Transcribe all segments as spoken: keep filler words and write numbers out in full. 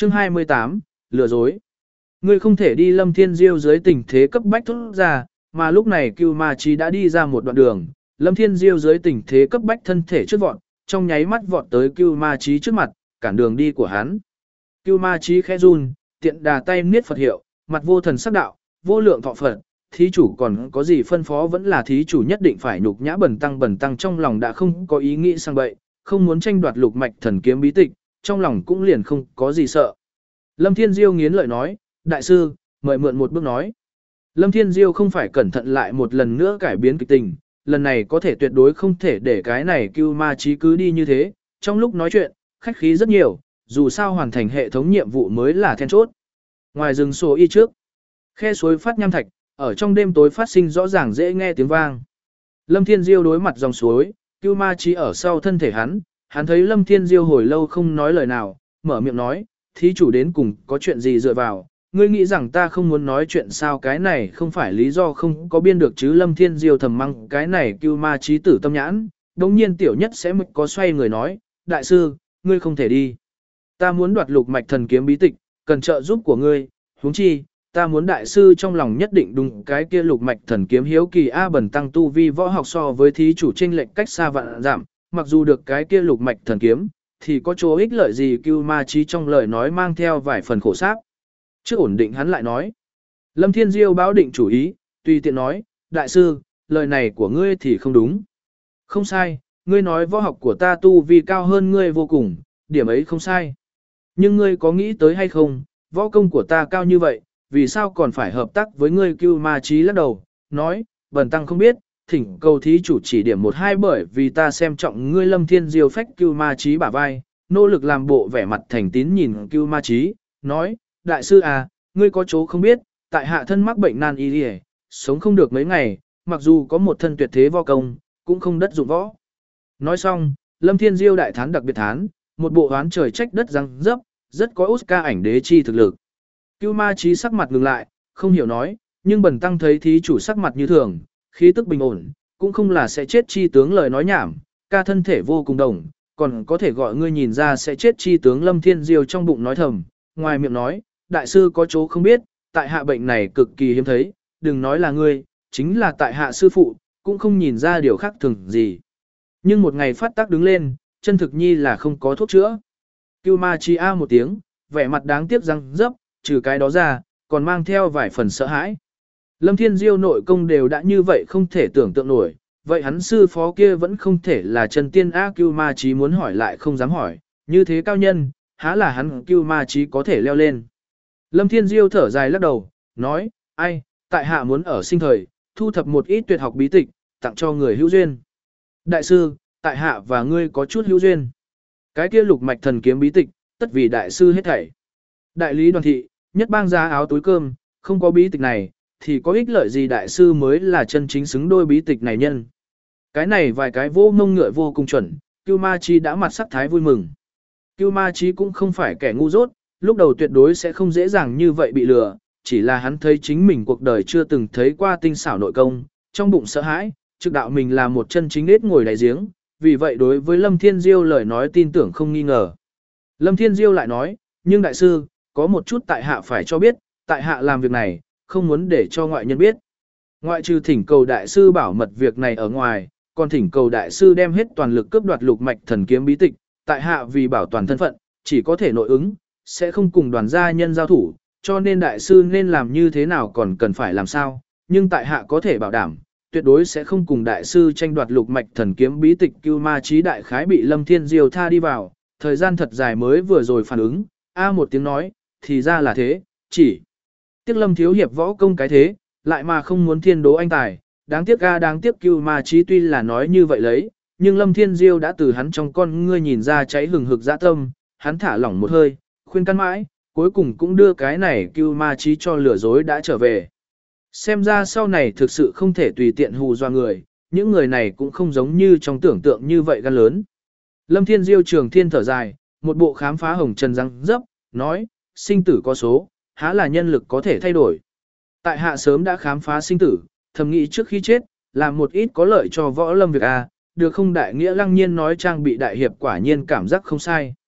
Chương hai mươi tám, lừa dối. Ngươi không thể đi Lâm Thiên Diêu dưới tình thế cấp bách thốt ra, mà lúc này Cưu Ma Chí đã đi ra một đoạn đường, Lâm Thiên Diêu dưới tình thế cấp bách thân thể trước vọt, trong nháy mắt vọt tới Cưu Ma Chí trước mặt, cản đường đi của hắn. Cưu Ma Chí khẽ run, tiện đà tay niết Phật hiệu, mặt vô thần sắc đạo, vô lượng thọ Phật, thí chủ còn có gì phân phó vẫn là thí chủ nhất định phải nhục nhã bẩn tăng bẩn tăng trong lòng đã không có ý nghĩ sang bậy, không muốn tranh đoạt lục mạch thần kiếm bí tịch, trong lòng cũng liền không có gì sợ. Lâm Thiên Diêu nghiến lợi nói, đại sư, mời mượn một bước nói. Lâm Thiên Diêu không phải cẩn thận lại một lần nữa cải biến kịch tình, lần này có thể tuyệt đối không thể để cái này Cưu Ma Chí cứ đi như thế, trong lúc nói chuyện, khách khí rất nhiều, dù sao hoàn thành hệ thống nhiệm vụ mới là then chốt. Ngoài rừng sổ y trước, khe suối phát nham thạch, ở trong đêm tối phát sinh rõ ràng dễ nghe tiếng vang. Lâm Thiên Diêu đối mặt dòng suối, Cưu Ma Chí ở sau thân thể hắn, hắn thấy Lâm Thiên Diêu hồi lâu không nói lời nào, mở miệng nói, thí chủ đến cùng có chuyện gì dựa vào, ngươi nghĩ rằng ta không muốn nói chuyện sao, cái này không phải lý do không có biên được chứ. Lâm Thiên Diêu thầm mắng cái này Cưu Ma Chí tử tâm nhãn, đồng nhiên tiểu nhất sẽ mực có xoay người nói, đại sư, ngươi không thể đi. Ta muốn đoạt lục mạch thần kiếm bí tịch, cần trợ giúp của ngươi, huống chi, ta muốn đại sư trong lòng nhất định đúng cái kia lục mạch thần kiếm hiếu kỳ A bẩn tăng tu vi võ học so với thí chủ chênh lệch cách xa vạn giảm, mặc dù được cái kia lục mạch thần kiếm, thì có chỗ ích lợi gì. Cưu Ma Chí trong lời nói mang theo vài phần khổ sáp. Trước ổn định hắn lại nói. Lâm Thiên Diêu báo định chủ ý, tùy tiện nói, đại sư, lời này của ngươi thì không đúng. Không sai, ngươi nói võ học của ta tu vi cao hơn ngươi vô cùng, điểm ấy không sai. Nhưng ngươi có nghĩ tới hay không, võ công của ta cao như vậy, vì sao còn phải hợp tác với ngươi? Cưu Ma Chí lắc đầu, nói, bần tăng không biết, thỉnh cầu thí chủ chỉ điểm một hai bởi vì ta xem trọng ngươi. Lâm Thiên Diêu phách Cưu Ma Chí bả vai, nỗ lực làm bộ vẻ mặt thành tín nhìn Cưu Ma Chí, nói, đại sư à, ngươi có chỗ không biết, tại hạ thân mắc bệnh nan y liề, sống không được mấy ngày, mặc dù có một thân tuyệt thế võ công, cũng không đất dụng võ. Nói xong, Lâm Thiên Diêu đại thán đặc biệt thán, một bộ hoán trời trách đất răng dấp, rất có Oscar ảnh đế chi thực lực. Cưu Ma Chí sắc mặt ngừng lại, không hiểu nói, nhưng bần tăng thấy thí chủ sắc mặt như thường, khí tức bình ổn, cũng không là sẽ chết chi tướng lời nói nhảm, ca thân thể vô cùng đồng, còn có thể gọi ngươi nhìn ra sẽ chết chi tướng. Lâm Thiên Diêu trong bụng nói thầm, ngoài miệng nói, đại sư có chỗ không biết, tại hạ bệnh này cực kỳ hiếm thấy, đừng nói là ngươi, chính là tại hạ sư phụ, cũng không nhìn ra điều khác thường gì. Nhưng một ngày phát tác đứng lên, chân thực nhi là không có thuốc chữa. Cưu Ma Chí a một tiếng, vẻ mặt đáng tiếc răng dấp, trừ cái đó ra, còn mang theo vài phần sợ hãi. Lâm Thiên Diêu nội công đều đã như vậy không thể tưởng tượng nổi, vậy hắn sư phó kia vẫn không thể là chân tiên a. Cưu Ma Chí muốn hỏi lại không dám hỏi, như thế cao nhân, há là hắn Cưu Ma Chí có thể leo lên. Lâm Thiên Diêu thở dài lắc đầu, nói, ai, tại hạ muốn ở sinh thời, thu thập một ít tuyệt học bí tịch, tặng cho người hữu duyên. Đại sư, tại hạ và ngươi có chút hữu duyên. Cái kia lục mạch thần kiếm bí tịch, tất vì đại sư hết thảy. Đại lý Đoàn thị, nhất bang giá áo túi cơm, không có bí tịch này, thì có ích lợi gì? Đại sư mới là chân chính xứng đôi bí tịch này nhân. Cái này vài cái vô ngông ngựa vô cùng chuẩn, Cưu Ma Chí đã mặt sắc thái vui mừng. Cưu Ma Chí cũng không phải kẻ ngu dốt, lúc đầu tuyệt đối sẽ không dễ dàng như vậy bị lừa, chỉ là hắn thấy chính mình cuộc đời chưa từng thấy qua tinh xảo nội công, trong bụng sợ hãi, trực đạo mình là một chân chính nết ngồi đáy giếng, vì vậy đối với Lâm Thiên Diêu lời nói tin tưởng không nghi ngờ. Lâm Thiên Diêu lại nói, nhưng đại sư, có một chút tại hạ phải cho biết, tại hạ làm việc này, không muốn để cho ngoại nhân biết. Ngoại trừ thỉnh cầu đại sư bảo mật việc này ở ngoài, còn thỉnh cầu đại sư đem hết toàn lực cướp đoạt lục mạch thần kiếm bí tịch, tại hạ vì bảo toàn thân phận, chỉ có thể nội ứng, sẽ không cùng đoàn gia nhân giao thủ, cho nên đại sư nên làm như thế nào còn cần phải làm sao, nhưng tại hạ có thể bảo đảm, tuyệt đối sẽ không cùng đại sư tranh đoạt lục mạch thần kiếm bí tịch. Cưu Ma Chí đại khái bị Lâm Thiên Diêu tha đi vào, thời gian thật dài mới vừa rồi phản ứng, a một tiếng nói, thì ra là thế, chỉ tiếc Lâm thiếu hiệp võ công cái thế, lại mà không muốn thiên đố anh tài, đáng tiếc a đáng tiếc. Cưu Ma Chí tuy là nói như vậy lấy, nhưng Lâm Thiên Diêu đã từ hắn trong con ngươi nhìn ra cháy hừng hực dã tâm, hắn thả lỏng một hơi, khuyên can mãi, cuối cùng cũng đưa cái này Cưu Ma Chí cho lừa dối đã trở về. Xem ra sau này thực sự không thể tùy tiện hù dọa người, những người này cũng không giống như trong tưởng tượng như vậy gan lớn. Lâm Thiên Diêu trường thiên thở dài, một bộ khám phá hồng trần răng dấp, nói, sinh tử có số, há là nhân lực có thể thay đổi. Tại hạ sớm đã khám phá sinh tử, thầm nghĩ trước khi chết, làm một ít có lợi cho võ lâm việc a, được không? Đại nghĩa lăng nhiên nói trang bị đại hiệp quả nhiên cảm giác không sai.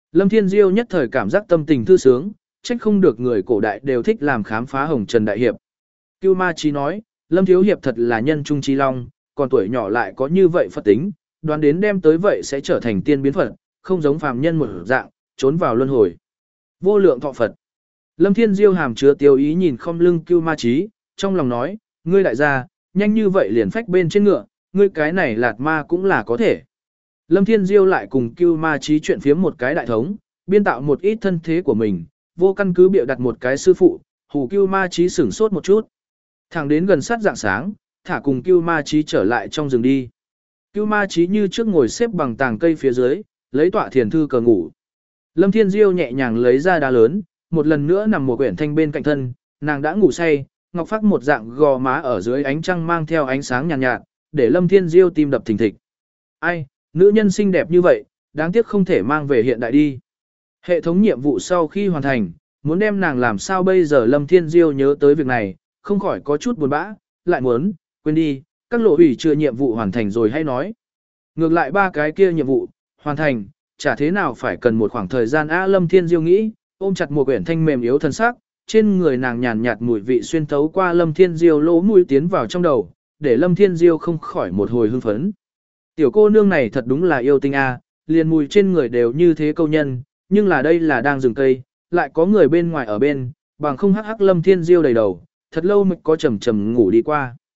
Lâm Thiên Diêu nhất thời cảm giác tâm tình thư sướng, trách không được người cổ đại đều thích làm khám phá hồng trần đại hiệp. Cưu Ma Chí nói, Lâm Thiếu Hiệp thật là nhân trung chi long, còn tuổi nhỏ lại có như vậy Phật tính, đoán đến đem tới vậy sẽ trở thành tiên biến Phật, không giống phàm nhân một dạng, trốn vào luân hồi. Vô lượng thọ Phật. Lâm Thiên Diêu hàm chứa tiêu ý nhìn không lưng Cưu Ma Chí, trong lòng nói, ngươi đại gia, nhanh như vậy liền phách bên trên ngựa, ngươi cái này lạt ma cũng là có thể. Lâm Thiên Diêu lại cùng Cưu Ma Chí chuyện phiếm một cái đại thống, biên tạo một ít thân thế của mình, vô căn cứ bịa đặt một cái sư phụ, hù Cưu Ma Chí sửng sốt một chút. Thẳng đến gần sát dạng sáng, thả cùng Cưu Ma Chí trở lại trong rừng đi. Cưu Ma Chí như trước ngồi xếp bằng tàng cây phía dưới, lấy tọa thiền thư cờ ngủ. Lâm Thiên Diêu nhẹ nhàng lấy ra đá lớn, một lần nữa nằm một quyển thanh bên cạnh thân, nàng đã ngủ say, ngọc phát một dạng gò má ở dưới ánh trăng mang theo ánh sáng nhàn nhạt, nhạt, để Lâm Thiên Diêu tim đập thình thịch. Ai, nữ nhân xinh đẹp như vậy, đáng tiếc không thể mang về hiện đại đi. Hệ thống nhiệm vụ sau khi hoàn thành, muốn đem nàng làm sao bây giờ Lâm Thiên Diêu nhớ tới việc này, không khỏi có chút buồn bã, lại muốn, quên đi, các lộ ủy chưa nhiệm vụ hoàn thành rồi hay nói. Ngược lại ba cái kia nhiệm vụ, hoàn thành, chả thế nào phải cần một khoảng thời gian A Lâm Thiên Diêu nghĩ, ôm chặt một quyển thanh mềm yếu thân sắc, trên người nàng nhàn nhạt mùi vị xuyên thấu qua Lâm Thiên Diêu lỗ mũi tiến vào trong đầu, để Lâm Thiên Diêu không khỏi một hồi hưng phấn. Tiểu cô nương này thật đúng là yêu tinh A, liền mùi trên người đều như thế câu nhân, nhưng là đây là đang rừng cây, lại có người bên ngoài ở bên, bằng không hắc hắc Lâm Thiên Diêu đầy đầu, thật lâu mới có trầm trầm ngủ đi qua.